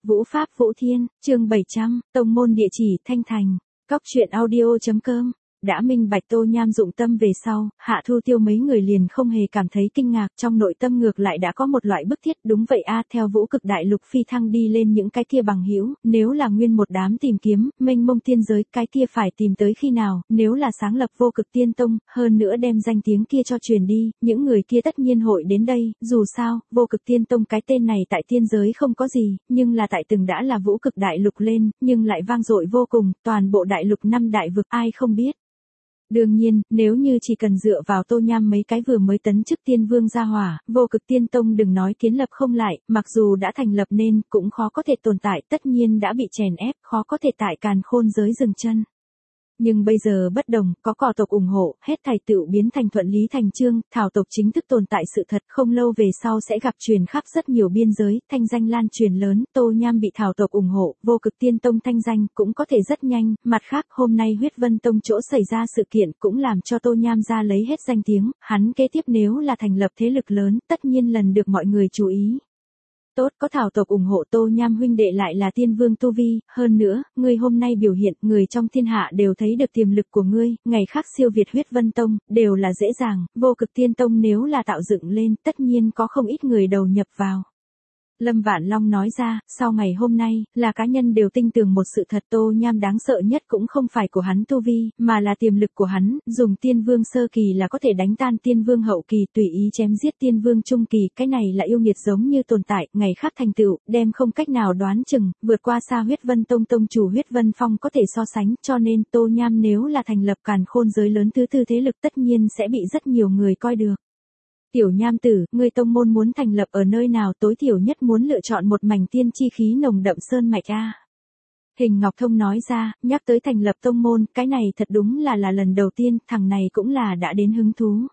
Vũ Pháp Vũ Thiên, chương 700, tông môn địa chỉ Thanh Thành, cóc truyện audio.com. Đã minh bạch Tô Nham dụng tâm về sau, Hạ Thu Tiêu mấy người liền không hề cảm thấy kinh ngạc, trong nội tâm ngược lại đã có một loại bức thiết, đúng vậy a, theo Vũ Cực Đại Lục phi thăng đi lên những cái kia bằng hữu, nếu là nguyên một đám tìm kiếm, mênh mông tiên giới, cái kia phải tìm tới khi nào, nếu là sáng lập Vô Cực Tiên Tông, hơn nữa đem danh tiếng kia cho truyền đi, những người kia tất nhiên hội đến đây, dù sao, Vô Cực Tiên Tông cái tên này tại tiên giới không có gì, nhưng là tại từng đã là Vũ Cực Đại Lục lên, nhưng lại vang dội vô cùng, toàn bộ đại lục 5 đại vực ai không biết. Đương nhiên, nếu như chỉ cần dựa vào Tô Nham mấy cái vừa mới tấn chức tiên vương gia hỏa, Vô Cực Tiên Tông đừng nói kiến lập không lại, mặc dù đã thành lập nên, cũng khó có thể tồn tại, tất nhiên đã bị chèn ép, khó có thể tại càn khôn giới dừng chân. Nhưng bây giờ bất đồng, có cỏ tộc ủng hộ, hết thảy tựu biến thành thuận lý thành chương, thảo tộc chính thức tồn tại sự thật, không lâu về sau sẽ gặp truyền khắp rất nhiều biên giới, thanh danh lan truyền lớn, Tô Nham bị thảo tộc ủng hộ, Vô Cực Tiên Tông thanh danh cũng có thể rất nhanh, mặt khác hôm nay Huyết Vân Tông chỗ xảy ra sự kiện cũng làm cho Tô Nham ra lấy hết danh tiếng, hắn kế tiếp nếu là thành lập thế lực lớn, tất nhiên lần được mọi người chú ý. Tốt, có thảo tộc ủng hộ Tô Nham huynh đệ lại là tiên vương tu vi, hơn nữa, ngươi hôm nay biểu hiện, người trong thiên hạ đều thấy được tiềm lực của ngươi, ngày khác siêu việt Huyết Vân Tông, đều là dễ dàng, Vô Cực Tiên Tông nếu là tạo dựng lên, tất nhiên có không ít người đầu nhập vào. Lâm Vạn Long nói ra, sau ngày hôm nay, là cá nhân đều tin tưởng một sự thật, Tô Nham đáng sợ nhất cũng không phải của hắn tu vi, mà là tiềm lực của hắn, dùng tiên vương sơ kỳ là có thể đánh tan tiên vương hậu kỳ, tùy ý chém giết tiên vương trung kỳ, cái này là yêu nghiệt giống như tồn tại, ngày khác thành tựu, đem không cách nào đoán chừng, vượt qua xa Huyết Vân Tông tông chủ Huyết Vân Phong có thể so sánh, cho nên Tô Nham nếu là thành lập càn khôn giới lớn thứ tư thế lực tất nhiên sẽ bị rất nhiều người coi được. Tiểu Nham tử, ngươi tông môn muốn thành lập ở nơi nào, tối thiểu nhất muốn lựa chọn một mảnh tiên chi khí nồng đậm sơn mạch a. Hình Ngọc Thông nói ra, nhắc tới thành lập tông môn, cái này thật đúng là lần đầu tiên, thằng này cũng là đã đến hứng thú.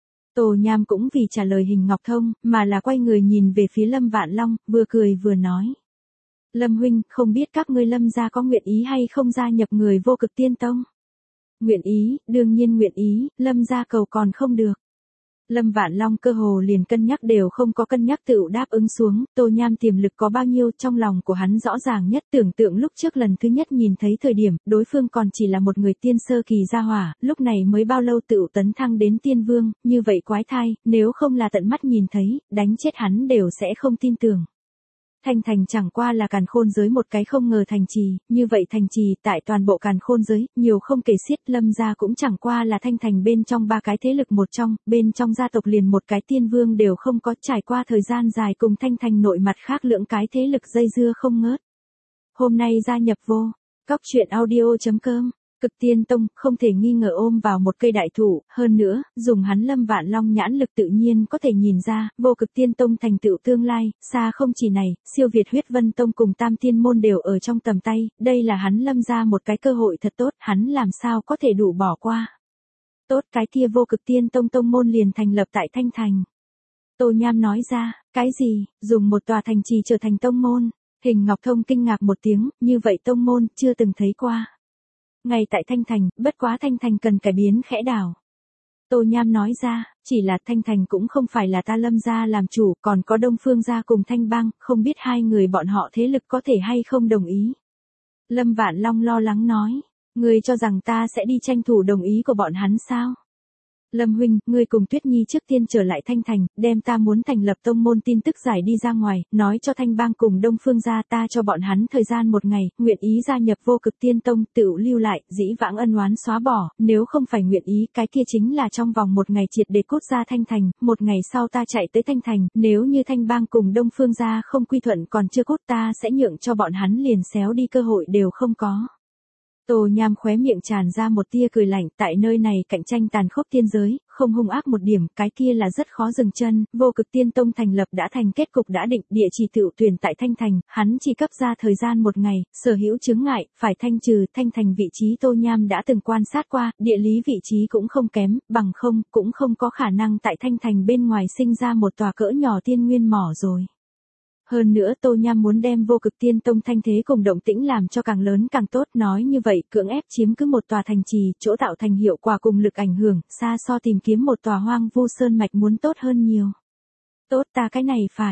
Tô Nham cũng vì trả lời Hình Ngọc Thông, mà là quay người nhìn về phía Lâm Vạn Long, vừa cười vừa nói. Lâm huynh, không biết các ngươi Lâm gia có nguyện ý hay không gia nhập người Vô Cực Tiên Tông? Nguyện ý, đương nhiên nguyện ý, Lâm gia cầu còn không được. Lâm Vạn Long cơ hồ liền cân nhắc đều không có cân nhắc tựu đáp ứng xuống, Tô Nham tiềm lực có bao nhiêu trong lòng của hắn rõ ràng nhất, tưởng tượng lúc trước lần thứ nhất nhìn thấy thời điểm, đối phương còn chỉ là một người tiên sơ kỳ gia hỏa, lúc này mới bao lâu tựu tấn thăng đến tiên vương, như vậy quái thai, nếu không là tận mắt nhìn thấy, đánh chết hắn đều sẽ không tin tưởng. Thanh Thành chẳng qua là càn khôn giới một cái không ngờ thành trì, như vậy thành trì tại toàn bộ càn khôn giới, nhiều không kể xiết, Lâm gia cũng chẳng qua là Thanh Thành bên trong ba cái thế lực một trong, bên trong gia tộc liền một cái tiên vương đều không có, trải qua thời gian dài cùng Thanh Thành nội mặt khác lưỡng cái thế lực dây dưa không ngớt. Hôm nay gia nhập vô, cóc truyện audio.com. Cực Tiên Tông không thể nghi ngờ ôm vào một cây đại thụ, hơn nữa, dùng hắn Lâm Vạn Long nhãn lực tự nhiên có thể nhìn ra, Vô Cực Tiên Tông thành tựu tương lai, xa không chỉ này, siêu việt Huyết Vân Tông cùng Tam Tiên Môn đều ở trong tầm tay, đây là hắn Lâm ra một cái cơ hội thật tốt, hắn làm sao có thể đủ bỏ qua. Tốt, cái kia Vô Cực Tiên Tông tông môn liền thành lập tại Thanh Thành. Tô Nham nói ra, cái gì, dùng một tòa thành trì trở thành tông môn, Hình Ngọc Thông kinh ngạc một tiếng, như vậy tông môn, chưa từng thấy qua. Ngay tại Thanh Thành, bất quá Thanh Thành cần cải biến khẽ đảo. Tô Nham nói ra, chỉ là Thanh Thành cũng không phải là ta Lâm gia làm chủ, còn có Đông Phương gia cùng Thanh Bang, không biết hai người bọn họ thế lực có thể hay không đồng ý. Lâm Vạn Long lo lắng nói, ngươi cho rằng ta sẽ đi tranh thủ đồng ý của bọn hắn sao? Lâm huynh, ngươi cùng Tuyết Nhi trước tiên trở lại Thanh Thành, đem ta muốn thành lập tông môn tin tức giải đi ra ngoài, nói cho Thanh Bang cùng Đông Phương gia, ta cho bọn hắn thời gian một ngày, nguyện ý gia nhập Vô Cực Tiên Tông, tựu lưu lại, dĩ vãng ân oán xóa bỏ, nếu không phải nguyện ý, cái kia chính là trong vòng một ngày triệt để cút ra Thanh Thành, một ngày sau ta chạy tới Thanh Thành, nếu như Thanh Bang cùng Đông Phương gia không quy thuận còn chưa cút, ta sẽ nhượng cho bọn hắn liền xéo đi cơ hội đều không có. Tô Nham khóe miệng tràn ra một tia cười lạnh, tại nơi này cạnh tranh tàn khốc tiên giới, không hung ác một điểm, cái kia là rất khó dừng chân, Vô Cực Tiên Tông thành lập đã thành kết cục đã định, địa chỉ tựu tuyển tại Thanh Thành, hắn chỉ cấp ra thời gian một ngày, sở hữu chướng ngại, phải thanh trừ, Thanh Thành vị trí Tô Nham đã từng quan sát qua, địa lý vị trí cũng không kém, bằng không, cũng không có khả năng tại Thanh Thành bên ngoài sinh ra một tòa cỡ nhỏ tiên nguyên mỏ rồi. Hơn nữa Tô Nham muốn đem Vô Cực Tiên Tông thanh thế cùng động tĩnh làm cho càng lớn càng tốt, nói như vậy cưỡng ép chiếm cứ một tòa thành trì, chỗ tạo thành hiệu quả cùng lực ảnh hưởng, xa so tìm kiếm một tòa hoang vu sơn mạch muốn tốt hơn nhiều. Tốt, ta cái này phải.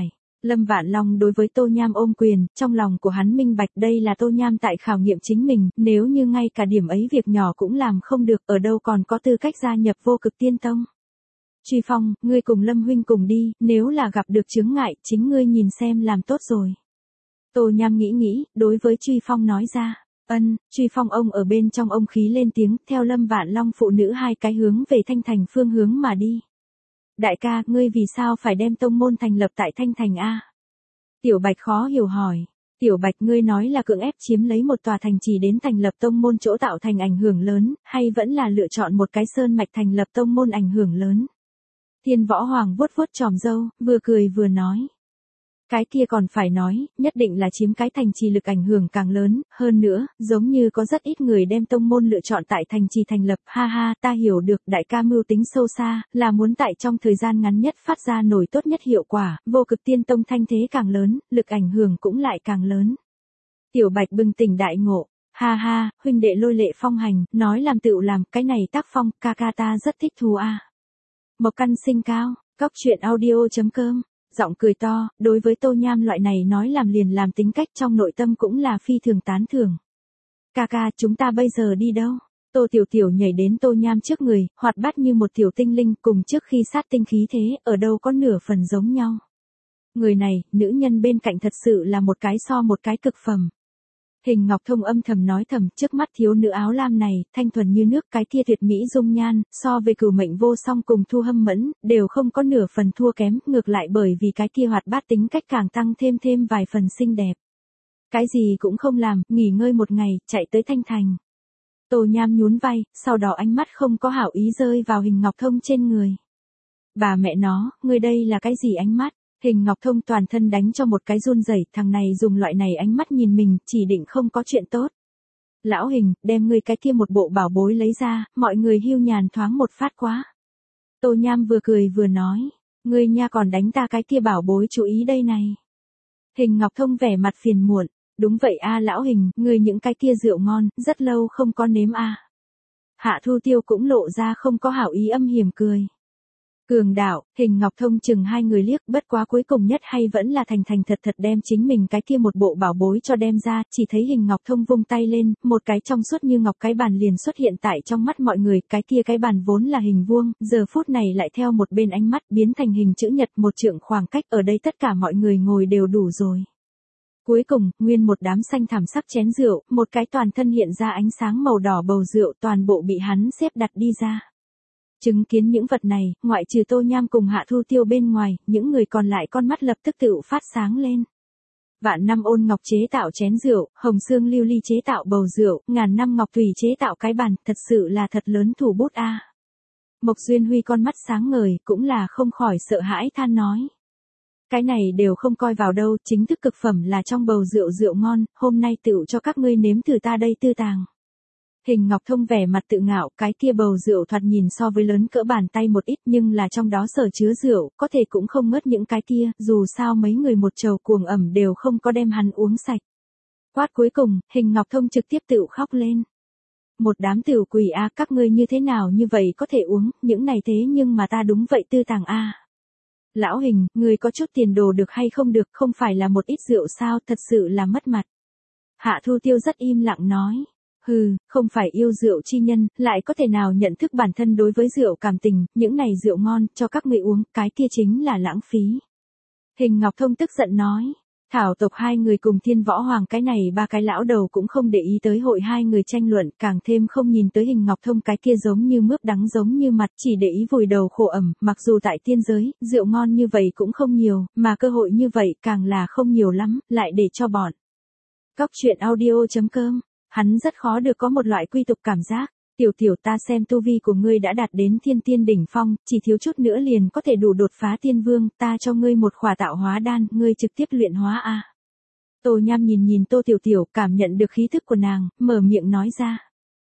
Lâm Vạn Long đối với Tô Nham ôm quyền, trong lòng của hắn minh bạch đây là Tô Nham tại khảo nghiệm chính mình, nếu như ngay cả điểm ấy việc nhỏ cũng làm không được, ở đâu còn có tư cách gia nhập Vô Cực Tiên Tông. Truy Phong, ngươi cùng Lâm huynh cùng đi, nếu là gặp được chướng ngại, chính ngươi nhìn xem làm tốt rồi. Tô Nham nghĩ, đối với Truy Phong nói ra. Truy Phong ông ở bên trong ông khí lên tiếng, theo Lâm Vạn Long phụ nữ hai cái hướng về Thanh Thành phương hướng mà đi. Đại ca, ngươi vì sao phải đem tông môn thành lập tại Thanh Thành a? Tiểu Bạch khó hiểu hỏi. Tiểu Bạch, ngươi nói là cưỡng ép chiếm lấy một tòa thành trì đến thành lập tông môn chỗ tạo thành ảnh hưởng lớn, hay vẫn là lựa chọn một cái sơn mạch thành lập tông môn ảnh hưởng lớn? Thiên Võ Hoàng vuốt vuốt chòm râu, vừa cười vừa nói. Cái kia còn phải nói, nhất định là chiếm cái thành trì lực ảnh hưởng càng lớn, hơn nữa, giống như có rất ít người đem tông môn lựa chọn tại thành trì thành lập, ha ha, ta hiểu được, đại ca mưu tính sâu xa, là muốn tại trong thời gian ngắn nhất phát ra nổi tốt nhất hiệu quả, Vô Cực Tiên Tông thanh thế càng lớn, lực ảnh hưởng cũng lại càng lớn. Tiểu Bạch bừng tỉnh đại ngộ, ha ha, huynh đệ lôi lệ phong hành, nói làm tựu làm, cái này tác phong, ca ca ta rất thích thú a. Mộc Căn Sinh cao, cóc truyện audio.com. Giọng cười to, đối với Tô Nham loại này nói làm liền làm tính cách trong nội tâm cũng là phi thường tán thưởng. Ca ca, chúng ta bây giờ đi đâu? Tô Tiểu Tiểu nhảy đến Tô Nham trước người, hoạt bát như một tiểu tinh linh, cùng trước khi sát tinh khí thế, ở đâu có nửa phần giống nhau. Người này, nữ nhân bên cạnh thật sự là một cái so một cái cực phẩm. Hình Ngọc Thông âm thầm nói thầm, trước mắt thiếu nữ áo lam này, thanh thuần như nước, cái kia tuyệt mỹ dung nhan, so về Cửu Mệnh Vô Song cùng Thu Hâm Mẫn, đều không có nửa phần thua kém, ngược lại bởi vì cái kia hoạt bát tính cách càng tăng thêm vài phần xinh đẹp. Cái gì cũng không làm, nghỉ ngơi một ngày, chạy tới Thanh Thành. Tô Nham nhún vai, sau đó ánh mắt không có hảo ý rơi vào Hình Ngọc Thông trên người. Bà mẹ nó, ngươi đây là cái gì ánh mắt? Hình Ngọc Thông toàn thân đánh cho một cái run rẩy, thằng này dùng loại này ánh mắt nhìn mình, chỉ định không có chuyện tốt. Lão Hình, đem ngươi cái kia một bộ bảo bối lấy ra, mọi người hưu nhàn thoáng một phát quá. Tô Nham vừa cười vừa nói, ngươi nha còn đánh ta cái kia bảo bối chú ý đây này. Hình Ngọc Thông vẻ mặt phiền muộn, đúng vậy a lão Hình, ngươi những cái kia rượu ngon, rất lâu không có nếm a. Hạ Thu Tiêu cũng lộ ra không có hảo ý âm hiểm cười. Cường đạo, Hình Ngọc Thông chừng hai người liếc, bất quá cuối cùng nhất hay vẫn là thành thật đem chính mình cái kia một bộ bảo bối cho đem ra, chỉ thấy Hình Ngọc Thông vung tay lên, một cái trong suốt như ngọc cái bàn liền xuất hiện tại trong mắt mọi người, cái kia cái bàn vốn là hình vuông, giờ phút này lại theo một bên ánh mắt biến thành hình chữ nhật, một trượng khoảng cách, ở đây tất cả mọi người ngồi đều đủ rồi. Cuối cùng, nguyên một đám xanh thảm sắc chén rượu, một cái toàn thân hiện ra ánh sáng màu đỏ bầu rượu toàn bộ bị hắn xếp đặt đi ra. Chứng kiến những vật này, ngoại trừ Tô Nham cùng Hạ Thu Tiêu bên ngoài, những người còn lại con mắt lập tức tự phát sáng lên. Vạn năm ôn ngọc chế tạo chén rượu, hồng xương lưu ly chế tạo bầu rượu, ngàn năm ngọc thủy chế tạo cái bàn, thật sự là thật lớn thủ bút a. Mộc Duyên Huy con mắt sáng ngời, cũng là không khỏi sợ hãi than nói. Cái này đều không coi vào đâu, chính thức cực phẩm là trong bầu rượu ngon, hôm nay tựu cho các ngươi nếm thử ta đây tư tàng. Hình Ngọc Thông vẻ mặt tự ngạo, cái kia bầu rượu thoạt nhìn so với lớn cỡ bàn tay một ít nhưng là trong đó sở chứa rượu, có thể cũng không ngớt những cái kia, dù sao mấy người một chầu cuồng ẩm đều không có đem hắn uống sạch. Quát cuối cùng, Hình Ngọc Thông trực tiếp tự khóc lên. Một đám tiểu quỷ a, các ngươi như thế nào như vậy có thể uống, những này thế nhưng mà ta đúng vậy tư tàng a. Lão Hình, ngươi có chút tiền đồ được hay không được, không phải là một ít rượu sao, thật sự là mất mặt. Hạ Thu Tiêu rất im lặng nói. Hừ, không phải yêu rượu chi nhân, lại có thể nào nhận thức bản thân đối với rượu cảm tình, những này rượu ngon, cho các ngươi uống, cái kia chính là lãng phí. Hình Ngọc Thông tức giận nói, thảo tộc hai người cùng Thiên Võ Hoàng cái này ba cái lão đầu cũng không để ý tới hội hai người tranh luận, càng thêm không nhìn tới Hình Ngọc Thông cái kia giống như mướp đắng giống như mặt, chỉ để ý vùi đầu khổ ẩm, mặc dù tại tiên giới, rượu ngon như vậy cũng không nhiều, mà cơ hội như vậy càng là không nhiều lắm, lại để cho bọn. Cóc truyện audio.com. Hắn rất khó được có một loại quy tục cảm giác. Tiểu ta xem tu vi của ngươi đã đạt đến thiên tiên đỉnh phong, chỉ thiếu chút nữa liền có thể đủ đột phá tiên vương, ta cho ngươi một khỏa tạo hóa đan, ngươi trực tiếp luyện hóa a. Tô Nham nhìn Tô Tiểu, cảm nhận được khí thức của nàng, mở miệng nói ra.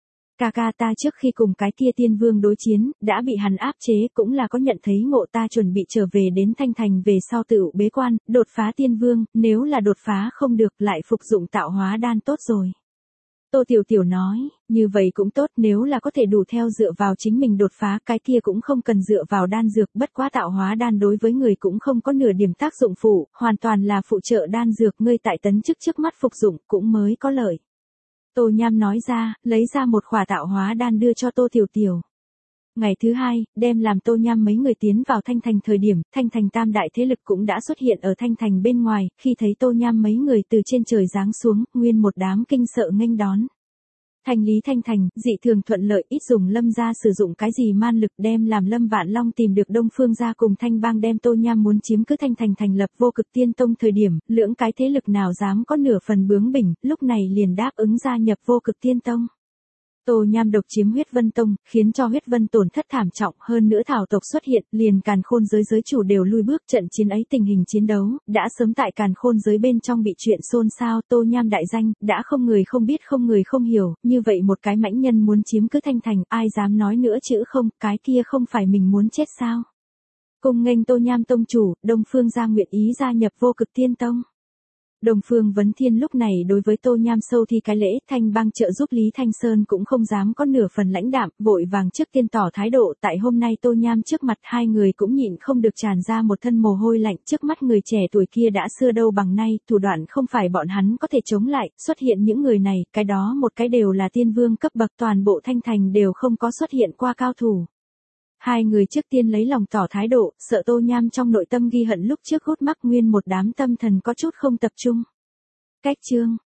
Ca ta trước khi cùng cái kia tiên vương đối chiến, đã bị hắn áp chế, cũng là có nhận thấy ngộ, ta chuẩn bị trở về đến Thanh Thành về sau tự bế quan, đột phá tiên vương, nếu là đột phá không được lại phục dụng tạo hóa đan tốt rồi. Tô Tiểu Tiểu nói, như vậy cũng tốt, nếu là có thể đủ theo dựa vào chính mình đột phá, cái kia cũng không cần dựa vào đan dược, bất quá tạo hóa đan đối với người cũng không có nửa điểm tác dụng phụ, hoàn toàn là phụ trợ đan dược, ngươi tại tấn chức trước mắt phục dụng cũng mới có lợi. Tô Nham nói ra, lấy ra một khỏa tạo hóa đan đưa cho Tô Tiểu Tiểu. Ngày thứ hai, đem làm Tô Nham mấy người tiến vào Thanh Thành thời điểm, Thanh Thành tam đại thế lực cũng đã xuất hiện ở Thanh Thành bên ngoài, khi thấy Tô Nham mấy người từ trên trời giáng xuống, nguyên một đám kinh sợ nghênh đón. Thành lý Thanh Thành, dị thường thuận lợi, ít dùng Lâm gia sử dụng cái gì man lực, đem làm Lâm Vạn Long tìm được Đông Phương gia cùng Thanh Bang đem Tô Nham muốn chiếm cứ Thanh Thành thành lập Vô Cực Tiên Tông thời điểm, lưỡng cái thế lực nào dám có nửa phần bướng bỉnh, lúc này liền đáp ứng gia nhập Vô Cực Tiên Tông. Tô Nham độc chiếm Huyết Vân Tông, khiến cho Huyết Vân tổn thất thảm trọng, hơn nữa thảo tộc xuất hiện, liền Càn Khôn giới giới chủ đều lui bước, trận chiến ấy tình hình chiến đấu, đã sớm tại Càn Khôn giới bên trong bị chuyện xôn xao, Tô Nham đại danh, đã không người không biết không người không hiểu, như vậy một cái mãnh nhân muốn chiếm cứ Thanh Thành, ai dám nói nữa chữ không, cái kia không phải mình muốn chết sao? Cùng nghênh Tô Nham tông chủ, Đông Phương gia nguyện ý gia nhập Vô Cực Tiên Tông. Đông Phương Vấn Thiên lúc này đối với Tô Nham sâu thi cái lễ, Thanh Bang trợ giúp Lý Thanh Sơn cũng không dám có nửa phần lãnh đạm, vội vàng trước tiên tỏ thái độ, tại hôm nay Tô Nham trước mặt hai người cũng nhịn không được tràn ra một thân mồ hôi lạnh, trước mắt người trẻ tuổi kia đã xưa đâu bằng nay, thủ đoạn không phải bọn hắn có thể chống lại, xuất hiện những người này, cái đó một cái đều là tiên vương cấp bậc, toàn bộ Thanh Thành đều không có xuất hiện qua cao thủ. Hai người trước tiên lấy lòng tỏ thái độ, sợ Tô Nham trong nội tâm ghi hận lúc trước hút mắc, nguyên một đám tâm thần có chút không tập trung. Cách chương